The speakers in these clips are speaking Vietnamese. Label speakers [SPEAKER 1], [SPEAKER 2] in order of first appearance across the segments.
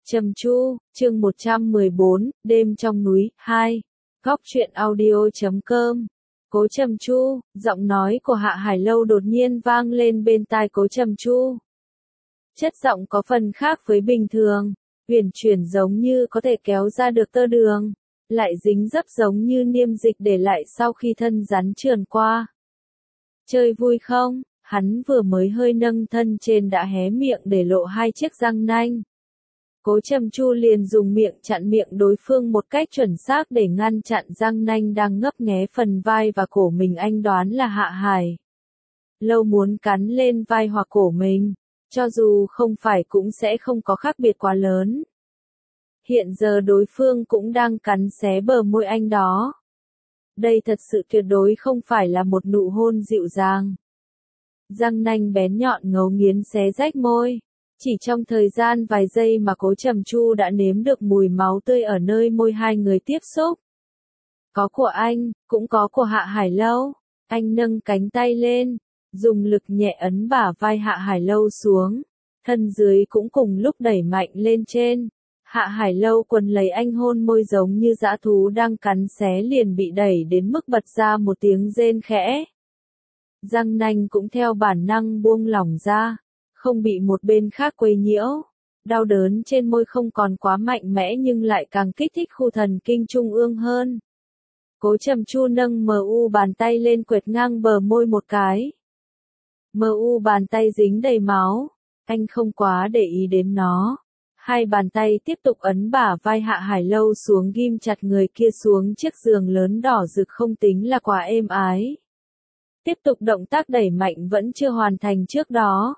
[SPEAKER 1] Trầm Chu, chương 114, đêm trong núi, 2. Góc truyện audio.com. Cố Trầm Chu, giọng nói của Hạ Hải Lâu đột nhiên vang lên bên tai Cố Trầm Chu. Chất giọng có phần khác với bình thường, uyển chuyển giống như có thể kéo ra được tơ đường, lại dính dấp giống như niêm dịch để lại sau khi thân rắn trườn qua. Chơi vui không? Hắn vừa mới hơi nâng thân trên đã hé miệng để lộ hai chiếc răng nanh. Cố Trầm Chu liền dùng miệng chặn miệng đối phương một cách chuẩn xác để ngăn chặn răng nanh đang ngấp nghé phần vai và cổ mình. Anh đoán là Hạ Hải Lâu muốn cắn lên vai hoặc cổ mình, cho dù không phải cũng sẽ không có khác biệt quá lớn. Hiện giờ đối phương cũng đang cắn xé bờ môi anh đó. Đây thật sự tuyệt đối không phải là một nụ hôn dịu dàng. Răng nanh bén nhọn ngấu nghiến xé rách môi. Chỉ trong thời gian vài giây mà Cố Trầm Chu đã nếm được mùi máu tươi ở nơi môi hai người tiếp xúc. Có của anh, cũng có của Hạ Hải Lâu. Anh nâng cánh tay lên, dùng lực nhẹ ấn bả vai Hạ Hải Lâu xuống. Thân dưới cũng cùng lúc đẩy mạnh lên trên. Hạ Hải Lâu quấn lấy anh hôn môi giống như dã thú đang cắn xé, liền bị đẩy đến mức bật ra một tiếng rên khẽ. Răng nanh cũng theo bản năng buông lỏng ra, không bị một bên khác quấy nhiễu. Đau đớn trên môi không còn quá mạnh mẽ nhưng lại càng kích thích khu thần kinh trung ương hơn. Cố Trầm Chu nâng mu bàn tay lên quệt ngang bờ môi một cái. Mu bàn tay dính đầy máu, anh không quá để ý đến nó. Hai bàn tay tiếp tục ấn bả vai Hạ Hải Lâu xuống, ghim chặt người kia xuống chiếc giường lớn đỏ rực không tính là quá êm ái. Tiếp tục động tác đẩy mạnh vẫn chưa hoàn thành trước đó.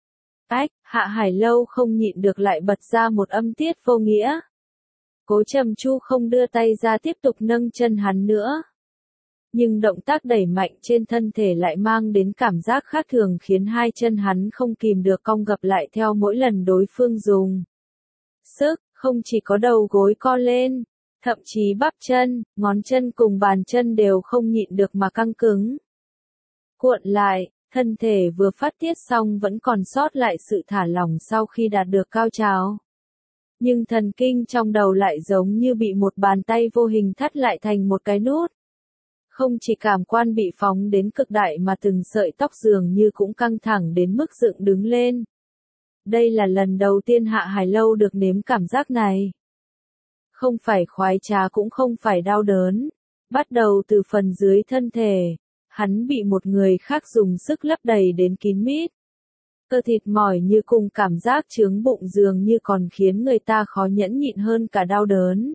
[SPEAKER 1] Hạ Hải Lâu không nhịn được lại bật ra một âm tiết vô nghĩa. Cố Trầm Chu không đưa tay ra tiếp tục nâng chân hắn nữa. Nhưng động tác đẩy mạnh trên thân thể lại mang đến cảm giác khác thường, khiến hai chân hắn không kìm được cong gập lại theo mỗi lần đối phương dùng sức. Không chỉ có đầu gối co lên, thậm chí bắp chân, ngón chân cùng bàn chân đều không nhịn được mà căng cứng. Cuộn lại, thân thể vừa phát tiết xong vẫn còn sót lại sự thả lỏng sau khi đạt được cao trào. Nhưng thần kinh trong đầu lại giống như bị một bàn tay vô hình thắt lại thành một cái nút. Không chỉ cảm quan bị phóng đến cực đại mà từng sợi tóc dường như cũng căng thẳng đến mức dựng đứng lên. Đây là lần đầu tiên Hạ Hải Lâu được nếm cảm giác này. Không phải khoái trá cũng không phải đau đớn. Bắt đầu từ phần dưới thân thể, hắn bị một người khác dùng sức lấp đầy đến kín mít. Cơ thịt mỏi như cùng cảm giác chướng bụng dường như còn khiến người ta khó nhẫn nhịn hơn cả đau đớn.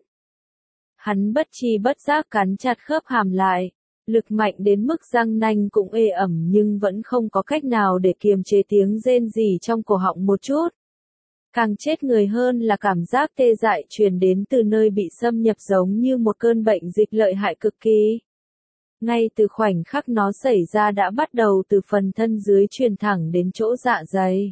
[SPEAKER 1] Hắn bất tri bất giác cắn chặt khớp hàm lại, lực mạnh đến mức răng nanh cũng ê ẩm nhưng vẫn không có cách nào để kiềm chế tiếng rên rỉ trong cổ họng một chút. Càng chết người hơn là cảm giác tê dại truyền đến từ nơi bị xâm nhập giống như một cơn bệnh dịch lợi hại cực kỳ. Ngay từ khoảnh khắc nó xảy ra đã bắt đầu từ phần thân dưới truyền thẳng đến chỗ dạ dày,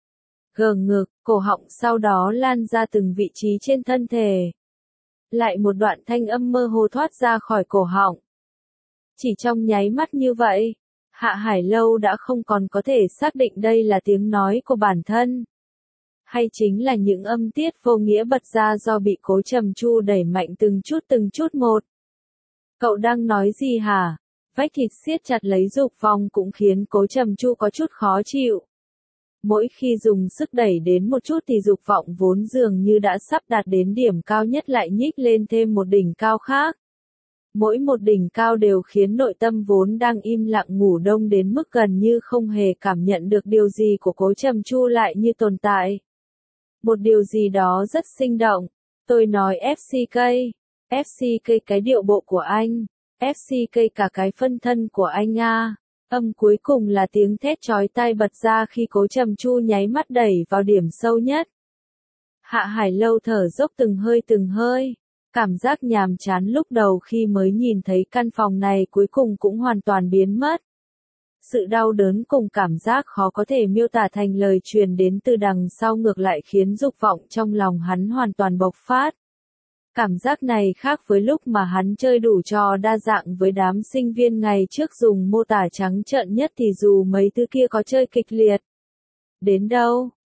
[SPEAKER 1] gờ ngực, cổ họng, sau đó lan ra từng vị trí trên thân thể. Lại một đoạn thanh âm mơ hồ thoát ra khỏi cổ họng. Chỉ trong nháy mắt như vậy, Hạ Hải Lâu đã không còn có thể xác định đây là tiếng nói của bản thân, hay chính là những âm tiết vô nghĩa bật ra do bị Cố Trầm Chu đẩy mạnh từng chút một. Cậu đang nói gì hả? Vách thịt siết chặt lấy dục vọng cũng khiến Cố Trầm Chu có chút khó chịu. Mỗi khi dùng sức đẩy đến một chút thì dục vọng vốn dường như đã sắp đạt đến điểm cao nhất lại nhích lên thêm một đỉnh cao khác. Mỗi một đỉnh cao đều khiến nội tâm vốn đang im lặng ngủ đông đến mức gần như không hề cảm nhận được điều gì của Cố Trầm Chu lại như tồn tại. Một điều gì đó rất sinh động. Tôi nói FCK. FCK cái điệu bộ của anh. FCK cả cái phân thân của anh à. Âm cuối cùng là tiếng thét chói tai bật ra khi Cố Trầm Chu nháy mắt đẩy vào điểm sâu nhất. Hạ Hải Lâu thở dốc từng hơi. Cảm giác nhàm chán lúc đầu khi mới nhìn thấy căn phòng này cuối cùng cũng hoàn toàn biến mất. Sự đau đớn cùng cảm giác khó có thể miêu tả thành lời truyền đến từ đằng sau ngược lại khiến dục vọng trong lòng hắn hoàn toàn bộc phát. Cảm giác này khác với lúc mà hắn chơi đủ trò đa dạng với đám sinh viên ngày trước, dùng mô tả trắng trợn nhất thì dù mấy thứ kia có chơi kịch liệt đến đâu,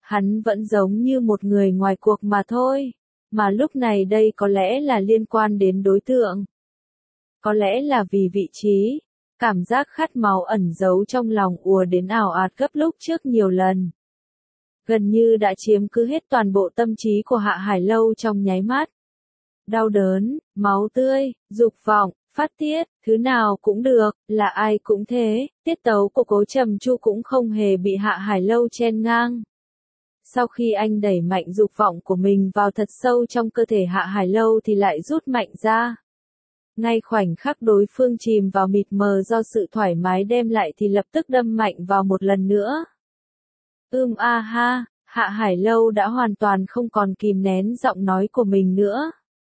[SPEAKER 1] Hắn vẫn giống như một người ngoài cuộc mà thôi. Mà lúc này đây có lẽ là liên quan đến đối tượng. Có lẽ là vì vị trí. Cảm giác khát máu ẩn giấu trong lòng ùa đến ảo ạt gấp lúc trước nhiều lần. Gần như đã chiếm cứ hết toàn bộ tâm trí của Hạ Hải Lâu trong nháy mắt. Đau đớn, máu tươi, dục vọng, phát tiết, thứ nào cũng được, là ai cũng thế, tiết tấu của Cố Trầm Chu cũng không hề bị Hạ Hải Lâu chen ngang. Sau khi anh đẩy mạnh dục vọng của mình vào thật sâu trong cơ thể Hạ Hải Lâu thì lại rút mạnh ra. Ngay khoảnh khắc đối phương chìm vào mịt mờ do sự thoải mái đem lại thì lập tức đâm mạnh vào một lần nữa. Ha, Hạ Hải Lâu đã hoàn toàn không còn kìm nén giọng nói của mình nữa.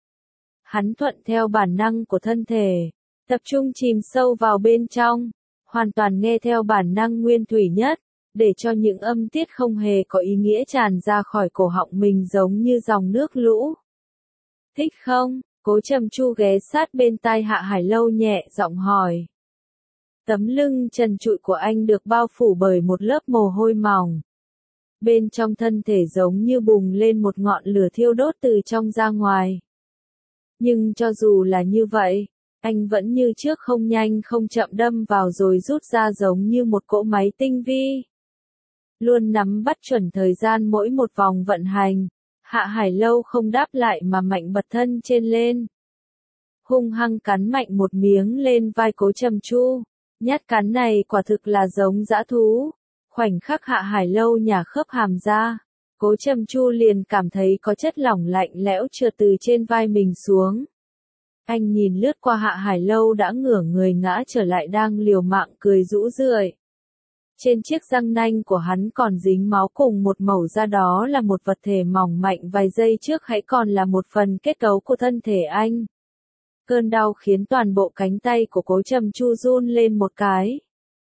[SPEAKER 1] Hắn thuận theo bản năng của thân thể, tập trung chìm sâu vào bên trong, hoàn toàn nghe theo bản năng nguyên thủy nhất, để cho những âm tiết không hề có ý nghĩa tràn ra khỏi cổ họng mình giống như dòng nước lũ. Thích không? Cố Trầm Chu ghé sát bên tai Hạ Hải Lâu nhẹ giọng hỏi. Tấm lưng trần trụi của anh được bao phủ bởi một lớp mồ hôi mỏng. Bên trong thân thể giống như bùng lên một ngọn lửa thiêu đốt từ trong ra ngoài. Nhưng cho dù là như vậy, anh vẫn như trước không nhanh không chậm đâm vào rồi rút ra giống như một cỗ máy tinh vi. Luôn nắm bắt chuẩn thời gian mỗi một vòng vận hành, Hạ Hải Lâu không đáp lại mà mạnh bật thân trên lên. Hung hăng cắn mạnh một miếng lên vai Cố Trầm Chu, nhát cắn này quả thực là giống dã thú. Khoảnh khắc Hạ Hải Lâu nhả khớp hàm ra, Cố Trầm Chu liền cảm thấy có chất lỏng lạnh lẽo trượt từ trên vai mình xuống. Anh nhìn lướt qua Hạ Hải Lâu đã ngửa người ngã trở lại đang liều mạng cười rũ rượi. Trên chiếc răng nanh của hắn còn dính máu cùng một mẩu da, đó là một vật thể mỏng mảnh vài giây trước hãy còn là một phần kết cấu của thân thể anh. Cơn đau khiến toàn bộ cánh tay của Cố Trầm Chu run lên một cái.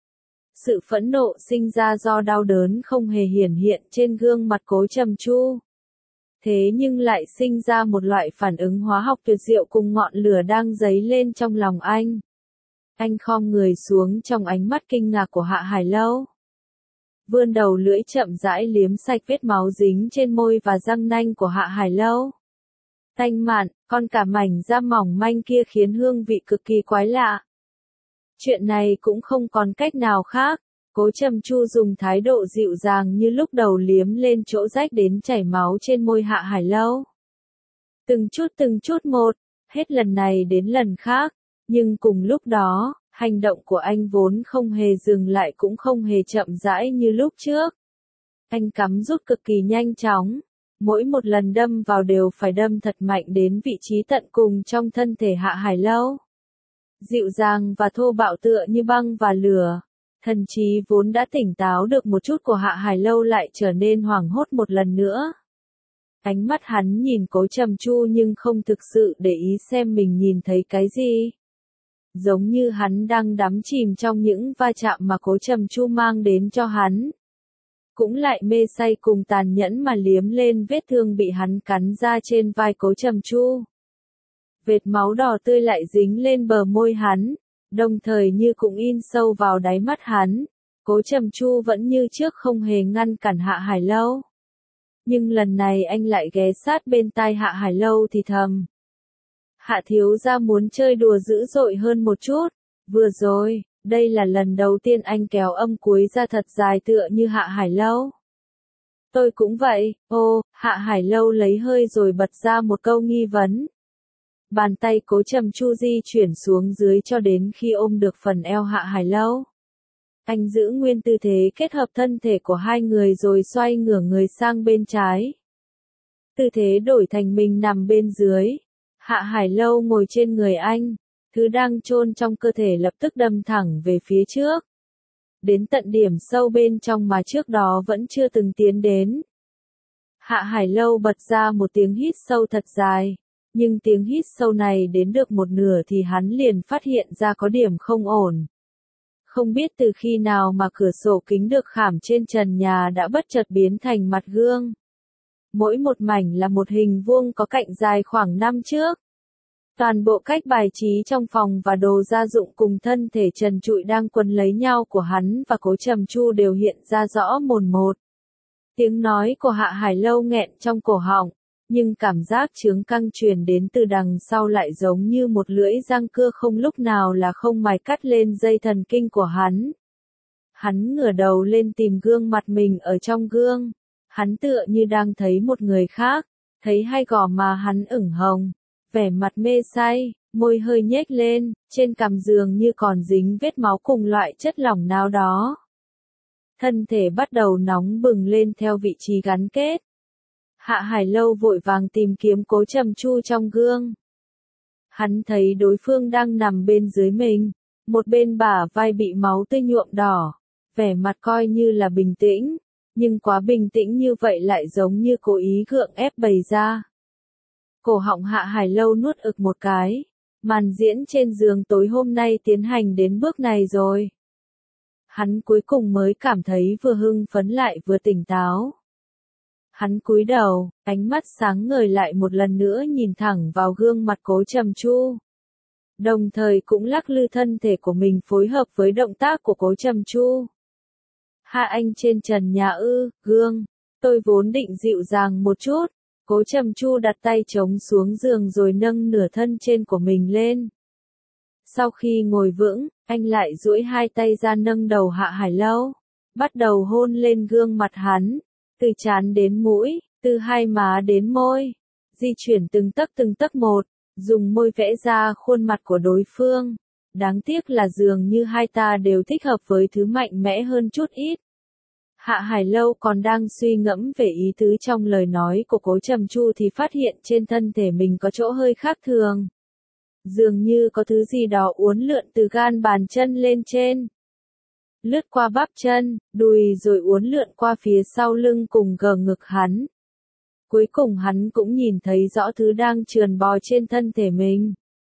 [SPEAKER 1] Sự phẫn nộ sinh ra do đau đớn không hề hiển hiện trên gương mặt Cố Trầm Chu. Thế nhưng lại sinh ra một loại phản ứng hóa học tuyệt diệu cùng ngọn lửa đang dấy lên trong lòng anh. Anh khom người xuống trong ánh mắt kinh ngạc của Hạ Hải Lâu. Vươn đầu lưỡi chậm rãi liếm sạch vết máu dính trên môi và răng nanh của Hạ Hải Lâu. Tanh mạn, còn cả mảnh da mỏng manh kia khiến hương vị cực kỳ quái lạ. Chuyện này cũng không còn cách nào khác. Cố Trầm Chu dùng thái độ dịu dàng như lúc đầu liếm lên chỗ rách đến chảy máu trên môi Hạ Hải Lâu. Từng chút một, hết lần này đến lần khác. Nhưng cùng lúc đó, hành động của anh vốn không hề dừng lại cũng không hề chậm rãi như lúc trước. Anh cắm rút cực kỳ nhanh chóng. Mỗi một lần đâm vào đều phải đâm thật mạnh đến vị trí tận cùng trong thân thể Hạ Hải Lâu. Dịu dàng và thô bạo tựa như băng và lửa. Thần trí vốn đã tỉnh táo được một chút của Hạ Hải Lâu lại trở nên hoảng hốt một lần nữa. Ánh mắt hắn nhìn Cố Trầm Chu nhưng không thực sự để ý xem mình nhìn thấy cái gì. Giống như hắn đang đắm chìm trong những va chạm mà Cố Trầm Chu mang đến cho hắn. Cũng lại mê say cùng tàn nhẫn mà liếm lên vết thương bị hắn cắn ra trên vai Cố Trầm Chu. Vệt máu đỏ tươi lại dính lên bờ môi hắn, đồng thời như cũng in sâu vào đáy mắt hắn. Cố Trầm Chu vẫn như trước không hề ngăn cản Hạ Hải Lâu. Nhưng lần này anh lại ghé sát bên tai Hạ Hải Lâu thì thầm. Hạ thiếu gia muốn chơi đùa dữ dội hơn một chút. Vừa rồi, đây là lần đầu tiên anh kéo âm cuối ra thật dài tựa như Hạ Hải Lâu. Tôi cũng vậy. Hạ Hải Lâu lấy hơi rồi bật ra một câu nghi vấn. Bàn tay Cố Trầm Chu di chuyển xuống dưới cho đến khi ôm được phần eo Hạ Hải Lâu. Anh giữ nguyên tư thế kết hợp thân thể của hai người rồi xoay ngửa người sang bên trái. Tư thế đổi thành mình nằm bên dưới. Hạ Hải Lâu ngồi trên người anh. Thứ đang chôn trong cơ thể lập tức đâm thẳng về phía trước. Đến tận điểm sâu bên trong mà trước đó vẫn chưa từng tiến đến. Hạ Hải Lâu bật ra một tiếng hít sâu thật dài. Nhưng tiếng hít sâu này đến được một nửa thì hắn liền phát hiện ra có điểm không ổn. Không biết từ khi nào mà cửa sổ kính được khảm trên trần nhà đã bất chợt biến thành mặt gương. Mỗi một mảnh là một hình vuông có cạnh dài khoảng 5 thước. Toàn bộ cách bài trí trong phòng và đồ gia dụng cùng thân thể trần trụi đang quấn lấy nhau của hắn và Cố Trầm Chu đều hiện ra rõ mồn một. Tiếng nói của Hạ Hải Lâu nghẹn trong cổ họng, nhưng cảm giác chướng căng truyền đến từ đằng sau lại giống như một lưỡi răng cưa không lúc nào là không mài cắt lên dây thần kinh của hắn. Hắn ngửa đầu lên tìm gương mặt mình ở trong gương. Hắn tựa như đang thấy một người khác, thấy hai gò má hắn ửng hồng, vẻ mặt mê say, môi hơi nhếch lên, trên cằm giường như còn dính vết máu cùng loại chất lỏng nào đó. Thân thể bắt đầu nóng bừng lên theo vị trí gắn kết. Hạ Hải Lâu vội vàng tìm kiếm Cố Trầm Chu trong gương. Hắn thấy đối phương đang nằm bên dưới mình, một bên bả vai bị máu tươi nhuộm đỏ, vẻ mặt coi như là bình tĩnh, nhưng quá bình tĩnh như vậy lại giống như cố ý gượng ép bày ra. Cổ họng Hạ Hải Lâu nuốt ực một cái, màn diễn trên giường tối hôm nay tiến hành đến bước này rồi. Hắn cuối cùng mới cảm thấy vừa hưng phấn lại vừa tỉnh táo. Hắn cúi đầu, ánh mắt sáng ngời lại một lần nữa nhìn thẳng vào gương mặt Cố Trầm Chu. Đồng thời cũng lắc lư thân thể của mình phối hợp với động tác của Cố Trầm Chu. Hạ anh trên trần nhà gương, tôi vốn định dịu dàng một chút. Cố Trầm Chu đặt tay chống xuống giường rồi nâng nửa thân trên của mình lên. Sau khi ngồi vững, anh lại duỗi hai tay ra nâng đầu Hạ Hải Lâu, bắt đầu hôn lên gương mặt hắn, từ trán đến mũi, từ hai má đến môi, di chuyển từng tấc một, dùng môi vẽ ra khuôn mặt của đối phương. Đáng tiếc là dường như hai ta đều thích hợp với thứ mạnh mẽ hơn chút ít. Hạ Hải Lâu còn đang suy ngẫm về ý tứ trong lời nói của Cố Trầm Chu thì phát hiện trên thân thể mình có chỗ hơi khác thường. Dường như có thứ gì đó uốn lượn từ gan bàn chân lên trên. Lướt qua bắp chân, đùi rồi uốn lượn qua phía sau lưng cùng gờ ngực hắn. Cuối cùng hắn cũng nhìn thấy rõ thứ đang trườn bò trên thân thể mình.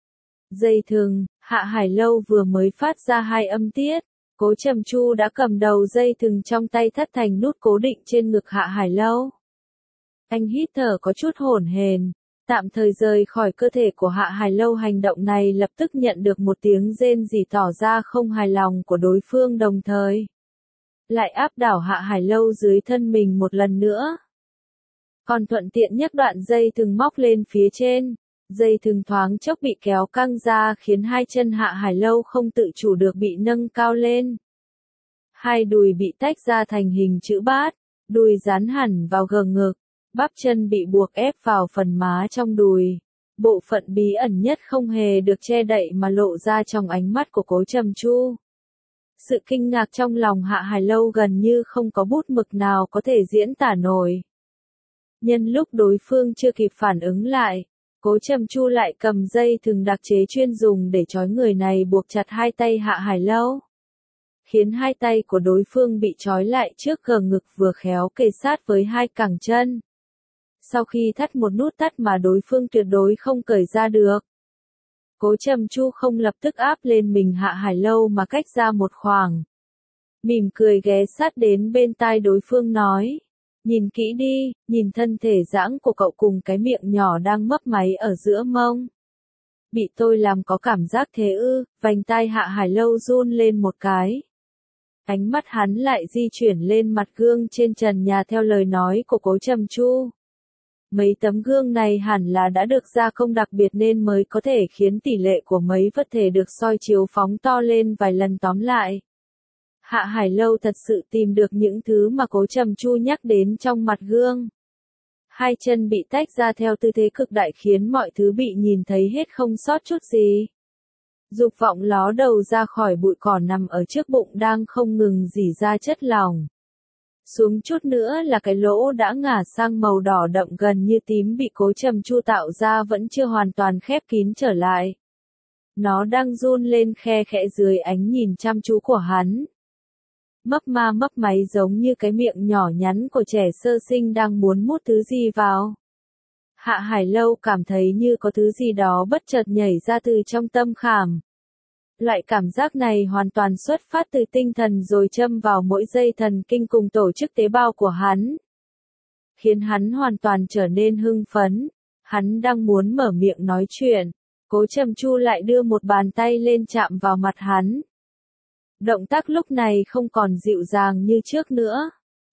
[SPEAKER 1] Dây thừng, Hạ Hải Lâu vừa mới phát ra hai âm tiết. Cố Trầm Chu đã cầm đầu dây thừng trong tay thắt thành nút cố định trên ngực Hạ Hải Lâu. Anh hít thở có chút hổn hển, tạm thời rời khỏi cơ thể của Hạ Hải Lâu. Hành động này lập tức nhận được một tiếng rên rỉ tỏ ra không hài lòng của đối phương, đồng thời lại áp đảo Hạ Hải Lâu dưới thân mình một lần nữa. Còn thuận tiện nhấc đoạn dây thừng móc lên phía trên. Dây thừng thoáng chốc bị kéo căng ra khiến hai chân Hạ Hải Lâu không tự chủ được bị nâng cao lên. Hai đùi bị tách ra thành hình chữ bát, đùi dán hẳn vào gờ ngực, bắp chân bị buộc ép vào phần má trong đùi. Bộ phận bí ẩn nhất không hề được che đậy mà lộ ra trong ánh mắt của Cố Trầm Chu. Sự kinh ngạc trong lòng Hạ Hải Lâu gần như không có bút mực nào có thể diễn tả nổi. Nhân lúc đối phương chưa kịp phản ứng lại, Cố Trầm Chu lại cầm dây thừng đặc chế chuyên dùng để trói người này buộc chặt hai tay Hạ Hải Lâu, khiến hai tay của đối phương bị trói lại trước gờ ngực vừa khéo kề sát với hai cẳng chân. Sau khi thắt một nút thắt mà đối phương tuyệt đối không cởi ra được, Cố Trầm Chu không lập tức áp lên mình Hạ Hải Lâu mà cách ra một khoảng. Mỉm cười ghé sát đến bên tai đối phương nói. Nhìn kỹ đi, nhìn thân thể giãng của cậu cùng cái miệng nhỏ đang mấp máy ở giữa mông. Bị tôi làm có cảm giác thế ư? Vành tai Hạ Hải Lâu run lên một cái. Ánh mắt hắn lại di chuyển lên mặt gương trên trần nhà theo lời nói của Cố Trầm Chu. Mấy tấm gương này hẳn là đã được gia công đặc biệt nên mới có thể khiến tỷ lệ của mấy vật thể được soi chiếu phóng to lên vài lần. Tóm lại, Hạ Hải Lâu thật sự tìm được những thứ mà Cố Trầm Chu nhắc đến trong mặt gương. Hai chân bị tách ra theo tư thế cực đại khiến mọi thứ bị nhìn thấy hết không sót chút gì. Dục vọng ló đầu ra khỏi bụi cỏ nằm ở trước bụng đang không ngừng rỉ ra chất lỏng. Xuống chút nữa là cái lỗ đã ngả sang màu đỏ đậm gần như tím bị Cố Trầm Chu tạo ra vẫn chưa hoàn toàn khép kín trở lại. Nó đang run lên khe khẽ dưới ánh nhìn chăm chú của hắn. Mấp ma mấp máy giống như cái miệng nhỏ nhắn của trẻ sơ sinh đang muốn mút thứ gì vào. Hạ Hải Lâu cảm thấy như có thứ gì đó bất chợt nhảy ra từ trong tâm khảm. Loại cảm giác này hoàn toàn xuất phát từ tinh thần rồi châm vào mỗi dây thần kinh cùng tổ chức tế bào của hắn. Khiến hắn hoàn toàn trở nên hưng phấn. Hắn đang muốn mở miệng nói chuyện. Cố Trầm Chu lại đưa một bàn tay lên chạm vào mặt hắn. Động tác lúc này không còn dịu dàng như trước nữa.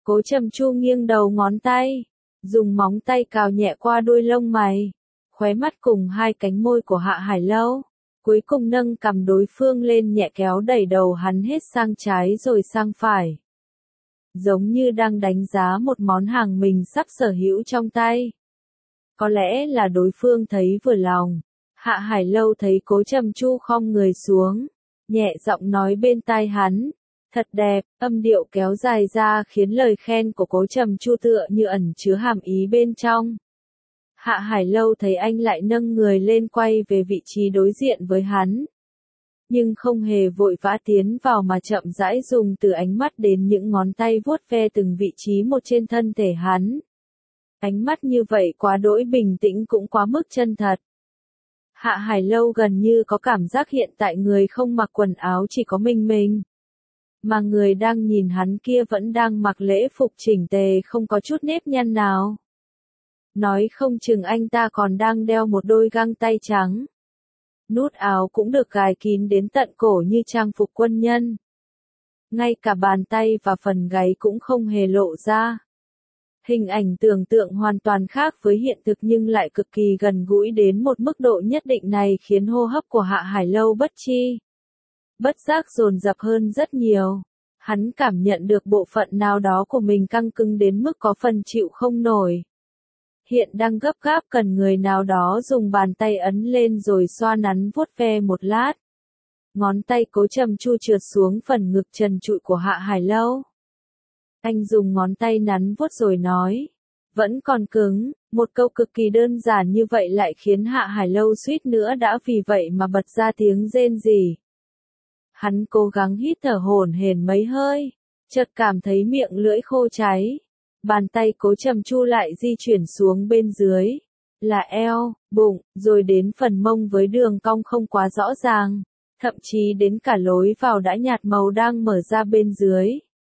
[SPEAKER 1] Cố Trầm Chu nghiêng đầu ngón tay, dùng móng tay cào nhẹ qua đuôi lông mày, khóe mắt cùng hai cánh môi của Hạ Hải Lâu. Cuối cùng nâng cầm đối phương lên nhẹ kéo đẩy đầu hắn hết sang trái rồi sang phải. Giống như đang đánh giá một món hàng mình sắp sở hữu trong tay. Có lẽ là đối phương thấy vừa lòng. Hạ Hải Lâu thấy Cố Trầm Chu khom người xuống, nhẹ giọng nói bên tai hắn. Thật đẹp, âm điệu kéo dài ra khiến lời khen của Cố Trầm Chu tựa như ẩn chứa hàm ý bên trong. Hạ Hải Lâu thấy anh lại nâng người lên quay về vị trí đối diện với hắn. Nhưng không hề vội vã tiến vào mà chậm rãi dùng từ ánh mắt đến những ngón tay vuốt ve từng vị trí một trên thân thể hắn. Ánh mắt như vậy quá đỗi bình tĩnh cũng quá mức chân thật. Hạ Hải Lâu gần như có cảm giác hiện tại người không mặc quần áo chỉ có mình. Mà người đang nhìn hắn kia vẫn đang mặc lễ phục chỉnh tề không có chút nếp nhăn nào. Nói không chừng anh ta còn đang đeo một đôi găng tay trắng. Nút áo cũng được gài kín đến tận cổ như trang phục quân nhân. Ngay cả bàn tay và phần gáy cũng không hề lộ ra. Hình ảnh tưởng tượng hoàn toàn khác với hiện thực nhưng lại cực kỳ gần gũi đến một mức độ nhất định này khiến hô hấp của Hạ Hải Lâu bất giác dồn dập hơn rất nhiều. Hắn cảm nhận được bộ phận nào đó của mình căng cứng đến mức có phần chịu không nổi. Hiện đang gấp gáp cần người nào đó dùng bàn tay ấn lên rồi xoa nắn vuốt ve một lát. Ngón tay Cố Trầm Chu trượt xuống phần ngực trần trụi của Hạ Hải Lâu. Anh dùng ngón tay nắn vuốt rồi nói. Vẫn còn cứng, một câu cực kỳ đơn giản như vậy lại khiến Hạ Hải Lâu suýt nữa đã vì vậy mà bật ra tiếng rên rỉ. Hắn cố gắng hít thở hổn hển mấy hơi, chợt cảm thấy miệng lưỡi khô cháy. Bàn tay Cố Trầm Chu lại di chuyển xuống bên dưới, là eo, bụng, rồi đến phần mông với đường cong không quá rõ ràng, thậm chí đến cả lối vào đã nhạt màu đang mở ra bên dưới.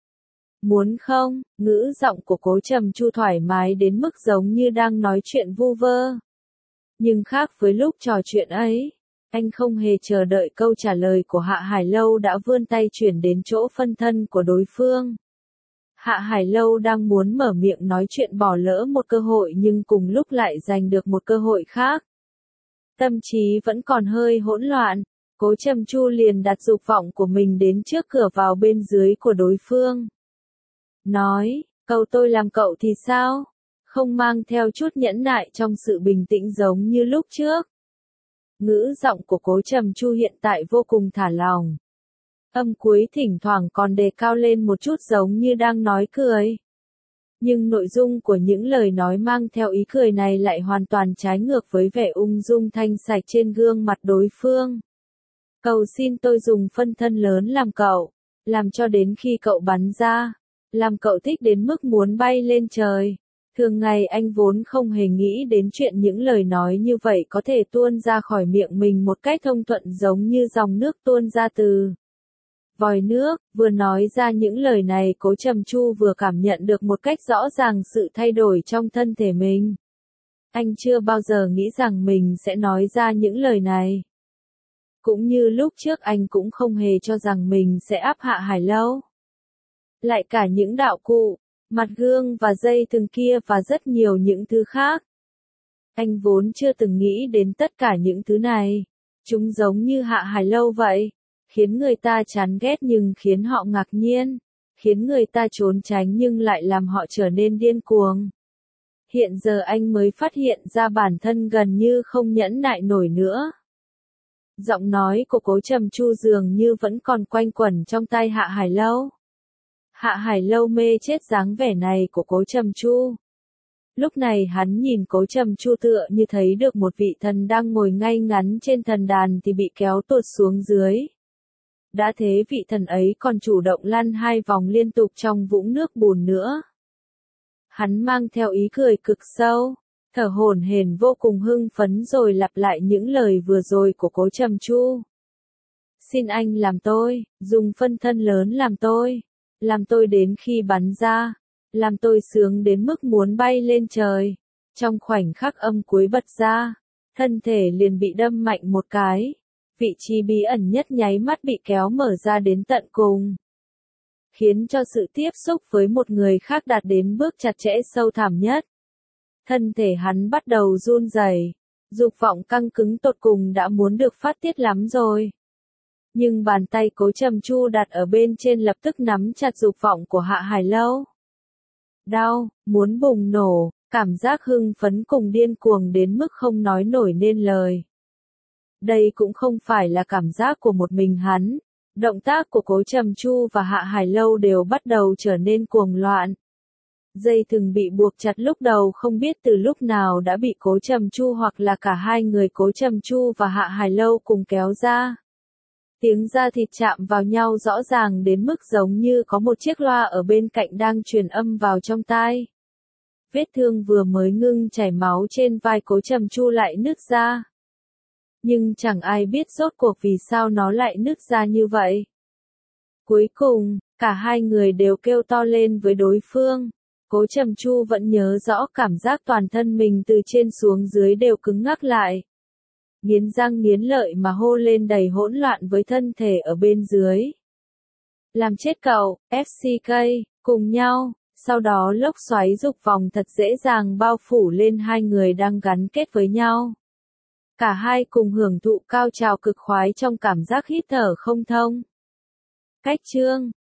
[SPEAKER 1] Muốn không? Ngữ giọng của Cố Trầm Chu thoải mái đến mức giống như đang nói chuyện vu vơ. Nhưng khác với lúc trò chuyện ấy, anh không hề chờ đợi câu trả lời của Hạ Hải Lâu đã vươn tay chuyển đến chỗ phân thân của đối phương. Hạ Hải Lâu đang muốn mở miệng nói chuyện bỏ lỡ một cơ hội nhưng cùng lúc lại giành được một cơ hội khác. Tâm trí vẫn còn hơi hỗn loạn, Cố Trầm Chu liền đặt dục vọng của mình đến trước cửa vào bên dưới của đối phương. Nói, câu tôi làm cậu thì sao? Không mang theo chút nhẫn nại trong sự bình tĩnh giống như lúc trước. Ngữ giọng của Cố Trầm Chu hiện tại vô cùng thả lỏng. Âm cuối thỉnh thoảng còn đề cao lên một chút giống như đang nói cười. Nhưng nội dung của những lời nói mang theo ý cười này lại hoàn toàn trái ngược với vẻ ung dung thanh sạch trên gương mặt đối phương. Cầu xin tôi dùng phân thân lớn làm cậu, làm cho đến khi cậu bắn ra, làm cậu thích đến mức muốn bay lên trời. Thường ngày anh vốn không hề nghĩ đến chuyện những lời nói như vậy có thể tuôn ra khỏi miệng mình một cách thông thuận giống như dòng nước tuôn ra từ vòi nước. Vừa nói ra những lời này Cố Trầm Chu vừa cảm nhận được một cách rõ ràng sự thay đổi trong thân thể mình. Anh chưa bao giờ nghĩ rằng mình sẽ nói ra những lời này. Cũng như lúc trước anh cũng không hề cho rằng mình sẽ áp Hạ Hải Lâu. Lại cả những đạo cụ, mặt gương và dây thừng kia và rất nhiều những thứ khác. Anh vốn chưa từng nghĩ đến tất cả những thứ này. Chúng giống như Hạ Hải Lâu vậy. Khiến người ta chán ghét nhưng khiến họ ngạc nhiên. Khiến người ta trốn tránh nhưng lại làm họ trở nên điên cuồng. Hiện giờ anh mới phát hiện ra bản thân gần như không nhẫn nại nổi nữa. Giọng nói của Cố Trầm Chu dường như vẫn còn quanh quẩn trong tai Hạ Hải Lâu. Hạ Hải Lâu mê chết dáng vẻ này của Cố Trầm Chu. Lúc này hắn nhìn Cố Trầm Chu tựa như thấy được một vị thần đang ngồi ngay ngắn trên thần đàn thì bị kéo tụt xuống dưới. Đã thế vị thần ấy còn chủ động lăn 2 vòng liên tục trong vũng nước bùn nữa. Hắn mang theo ý cười cực sâu, thở hổn hển vô cùng hưng phấn rồi lặp lại những lời vừa rồi của Cố Trầm Chu. Xin anh làm tôi, dùng phân thân lớn làm tôi đến khi bắn ra, làm tôi sướng đến mức muốn bay lên trời. Trong khoảnh khắc âm cuối bật ra, thân thể liền bị đâm mạnh một cái. Vị trí bí ẩn nhất nháy mắt bị kéo mở ra đến tận cùng. khiến cho sự tiếp xúc với một người khác đạt đến bước chặt chẽ sâu thẳm nhất. Thân thể hắn bắt đầu run rẩy, dục vọng căng cứng tột cùng đã muốn được phát tiết lắm rồi. Nhưng bàn tay Cố Trầm Chu đặt ở bên trên lập tức nắm chặt dục vọng của Hạ Hải Lâu. Đau, muốn bùng nổ, cảm giác hưng phấn cùng điên cuồng đến mức không nói nổi nên lời. Đây cũng không phải là cảm giác của một mình hắn, động tác của Cố Trầm Chu và Hạ Hải Lâu đều bắt đầu trở nên cuồng loạn. Dây thừng bị buộc chặt lúc đầu không biết từ lúc nào đã bị Cố Trầm Chu hoặc là cả hai người Cố Trầm Chu và Hạ Hải Lâu cùng kéo ra. Tiếng da thịt chạm vào nhau rõ ràng đến mức giống như có một chiếc loa ở bên cạnh đang truyền âm vào trong tai. Vết thương vừa mới ngưng chảy máu trên vai Cố Trầm Chu lại nứt ra. Nhưng chẳng ai biết rốt cuộc vì sao nó lại nứt ra như vậy. Cuối cùng, cả hai người đều kêu to lên với đối phương. Cố Trầm Chu vẫn nhớ rõ cảm giác toàn thân mình từ trên xuống dưới đều cứng ngắc lại. Nghiến răng nghiến lợi mà hô lên đầy hỗn loạn với thân thể ở bên dưới. Làm chết cậu, FCK, cùng nhau, sau đó lốc xoáy dục vòng thật dễ dàng bao phủ lên hai người đang gắn kết với nhau. Cả hai cùng hưởng thụ cao trào cực khoái trong cảm giác hít thở không thông. Cách chương